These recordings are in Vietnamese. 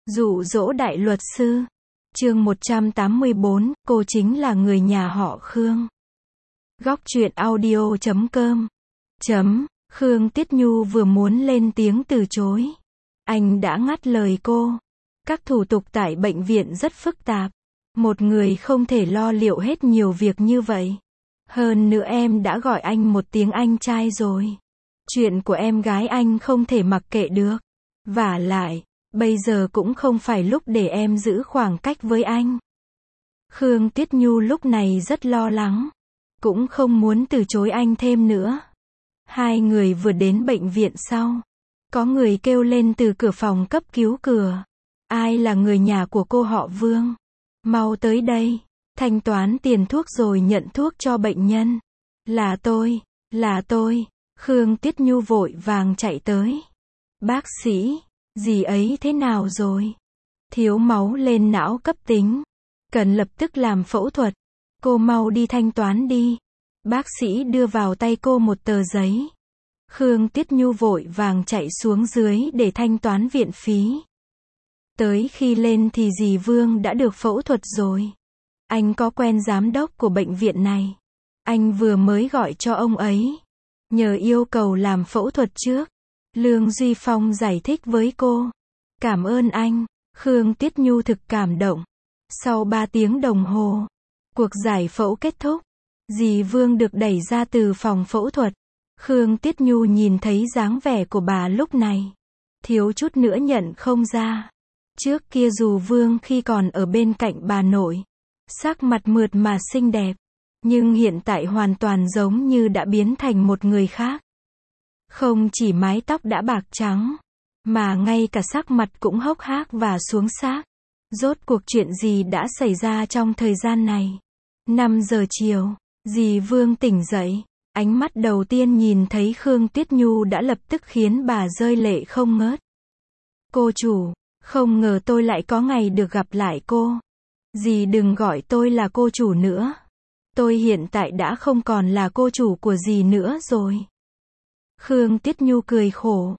Dụ dỗ đại luật sư. Chương 184, cô chính là người nhà họ Khương. Góc truyện audio.com. Khương Tiết Nhu vừa muốn lên tiếng từ chối. Anh đã ngắt lời cô. Các thủ tục tại bệnh viện rất phức tạp. Một người không thể lo liệu hết nhiều việc như vậy. Hơn nữa em đã gọi anh một tiếng anh trai rồi. Chuyện của em gái anh không thể mặc kệ được. Vả lại, bây giờ cũng không phải lúc để em giữ khoảng cách với anh. Khương Tiết Nhu lúc này rất lo lắng. Cũng không muốn từ chối anh thêm nữa. Hai người vừa đến bệnh viện sau. Có người kêu lên từ cửa phòng cấp cứu cửa. Ai là người nhà của cô họ Vương? Mau tới đây. Thanh toán tiền thuốc rồi nhận thuốc cho bệnh nhân. Là tôi. Khương Tiết Nhu vội vàng chạy tới. Bác sĩ, dì ấy thế nào rồi? Thiếu máu lên não cấp tính. Cần lập tức làm phẫu thuật. Cô mau đi thanh toán đi. Bác sĩ đưa vào tay cô một tờ giấy. Khương Tiết Nhu vội vàng chạy xuống dưới để thanh toán viện phí. Tới khi lên thì dì Vương đã được phẫu thuật rồi. Anh có quen giám đốc của bệnh viện này. Anh vừa mới gọi cho ông ấy. Nhờ yêu cầu làm phẫu thuật trước. Lương Duy Phong giải thích với cô. Cảm ơn anh. Khương Tiết Nhu thực cảm động. Sau 3 tiếng đồng hồ, cuộc giải phẫu kết thúc. Dì Vương được đẩy ra từ phòng phẫu thuật. Khương Tiết Nhu nhìn thấy dáng vẻ của bà lúc này. Thiếu chút nữa nhận không ra. Trước kia dù Vương khi còn ở bên cạnh bà nội, sắc mặt mượt mà xinh đẹp. Nhưng hiện tại hoàn toàn giống như đã biến thành một người khác. Không chỉ mái tóc đã bạc trắng, mà ngay cả sắc mặt cũng hốc hác và xuống xác. Rốt cuộc chuyện gì đã xảy ra trong thời gian này? 5 giờ chiều, dì Vương tỉnh dậy. Ánh mắt đầu tiên nhìn thấy Khương Tiết Nhu đã lập tức khiến bà rơi lệ không ngớt. Cô chủ, không ngờ tôi lại có ngày được gặp lại cô. Dì đừng gọi tôi là cô chủ nữa. Tôi hiện tại đã không còn là cô chủ của dì nữa rồi. Khương Tiết Nhu cười khổ.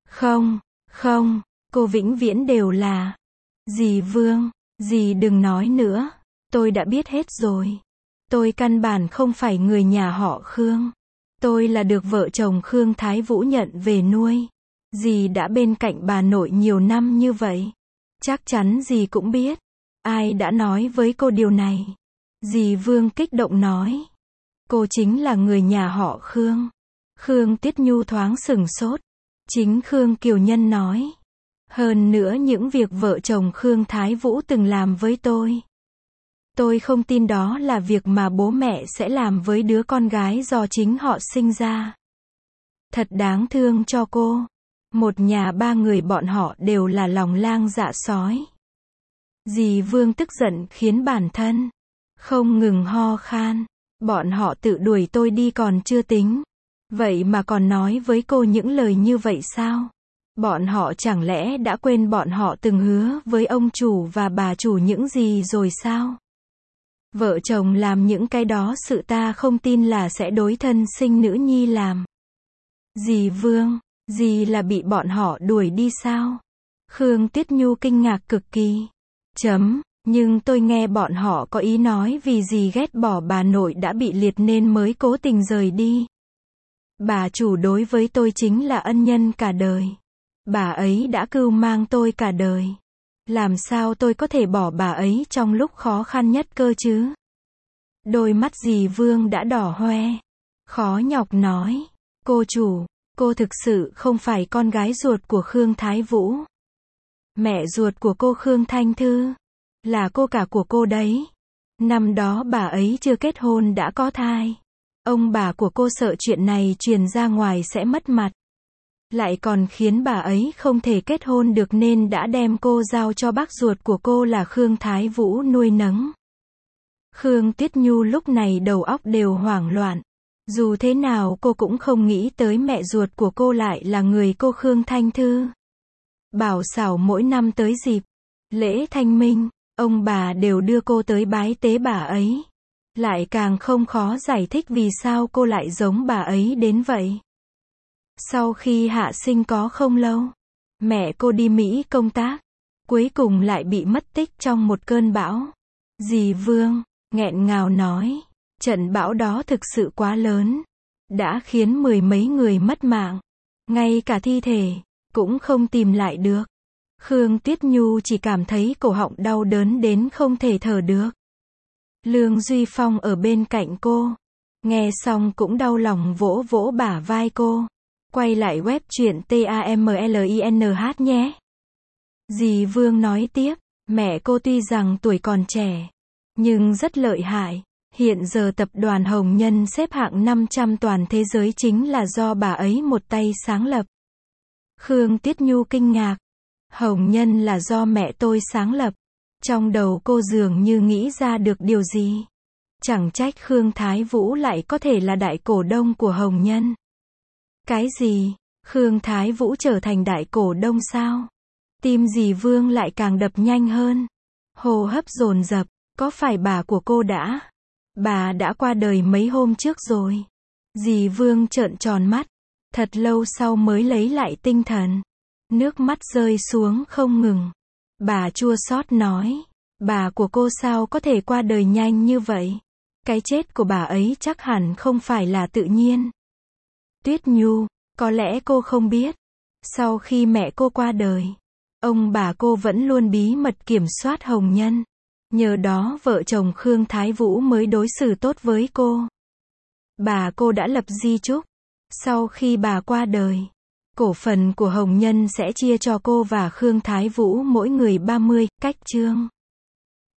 Không, cô vĩnh viễn đều là. Dì Vương, dì đừng nói nữa. Tôi đã biết hết rồi. Tôi căn bản không phải người nhà họ Khương. Tôi là được vợ chồng Khương Thái Vũ nhận về nuôi. Dì đã bên cạnh bà nội nhiều năm như vậy. Chắc chắn dì cũng biết. Ai đã nói với cô điều này? Dì Vương kích động nói. Cô chính là người nhà họ Khương. Khương Tiết Nhu thoáng sửng sốt. Chính Khương Kiều Nhân nói. Hơn nữa những việc vợ chồng Khương Thái Vũ từng làm với tôi. Tôi không tin đó là việc mà bố mẹ sẽ làm với đứa con gái do chính họ sinh ra. Thật đáng thương cho cô. Một nhà 3 người bọn họ đều là lòng lang dạ sói. Dì Vương tức giận khiến bản thân không ngừng ho khan. Bọn họ tự đuổi tôi đi còn chưa tính. Vậy mà còn nói với cô những lời như vậy sao? Bọn họ chẳng lẽ đã quên bọn họ từng hứa với ông chủ và bà chủ những gì rồi sao? Vợ chồng làm những cái đó sự ta không tin là sẽ đối thân sinh nữ nhi làm. Dì Vương, dì là bị bọn họ đuổi đi sao? Khương Tiết Nhu kinh ngạc cực kỳ. Nhưng tôi nghe bọn họ có ý nói vì dì ghét bỏ bà nội đã bị liệt nên mới cố tình rời đi. Bà chủ đối với tôi chính là ân nhân cả đời. Bà ấy đã cưu mang tôi cả đời. Làm sao tôi có thể bỏ bà ấy trong lúc khó khăn nhất cơ chứ? Đôi mắt dì Vương đã đỏ hoe. Khó nhọc nói. Cô chủ, cô thực sự không phải con gái ruột của Khương Thái Vũ. Mẹ ruột của cô Khương Thanh Thư. Là cô cả của cô đấy. Năm đó bà ấy chưa kết hôn đã có thai. Ông bà của cô sợ chuyện này truyền ra ngoài sẽ mất mặt. Lại còn khiến bà ấy không thể kết hôn được nên đã đem cô giao cho bác ruột của cô là Khương Thái Vũ nuôi nấng. Khương Tiết Nhu lúc này đầu óc đều hoảng loạn. Dù thế nào cô cũng không nghĩ tới mẹ ruột của cô lại là người cô Khương Thanh Thư. Bảo xảo mỗi năm tới dịp lễ Thanh Minh, ông bà đều đưa cô tới bái tế bà ấy. Lại càng không khó giải thích vì sao cô lại giống bà ấy đến vậy. Sau khi hạ sinh có không lâu, mẹ cô đi Mỹ công tác. cuối cùng lại bị mất tích trong một cơn bão. Dì Vương, nghẹn ngào nói, trận bão đó thực sự quá lớn, đã khiến mười mấy người mất mạng, ngay cả thi thể, cũng không tìm lại được. Khương Tuyết Nhu chỉ cảm thấy cổ họng đau đớn đến không thể thở được. Lương Duy Phong ở bên cạnh cô, nghe xong cũng đau lòng vỗ vỗ bả vai cô. Quay lại web truyện TAMLINH nhé. Dì Vương nói tiếp, mẹ cô tuy rằng tuổi còn trẻ, nhưng rất lợi hại. Hiện giờ tập đoàn Hồng Nhân xếp hạng 500 toàn thế giới chính là do bà ấy một tay sáng lập. Khương Tuyết Nhu kinh ngạc. Hồng Nhân là do mẹ tôi sáng lập. Trong đầu cô dường như nghĩ ra được điều gì. Chẳng trách Khương Thái Vũ lại có thể là đại cổ đông của Hồng Nhân. Cái gì? Khương Thái Vũ trở thành đại cổ đông sao? Tim dì Vương lại càng đập nhanh hơn. Hô hấp dồn dập, có phải bà của cô đã? Bà đã qua đời mấy hôm trước rồi. Dì Vương trợn tròn mắt, thật lâu sau mới lấy lại tinh thần. Nước mắt rơi xuống không ngừng. Bà chua xót nói, bà của cô sao có thể qua đời nhanh như vậy? Cái chết của bà ấy chắc hẳn không phải là tự nhiên. Tuyết Nhu, có lẽ cô không biết. Sau khi mẹ cô qua đời, ông bà cô vẫn luôn bí mật kiểm soát Hồng Nhân. Nhờ đó vợ chồng Khương Thái Vũ mới đối xử tốt với cô. Bà cô đã lập di chúc. Sau khi bà qua đời, cổ phần của Hồng Nhân sẽ chia cho cô và Khương Thái Vũ mỗi người 30, cách chương.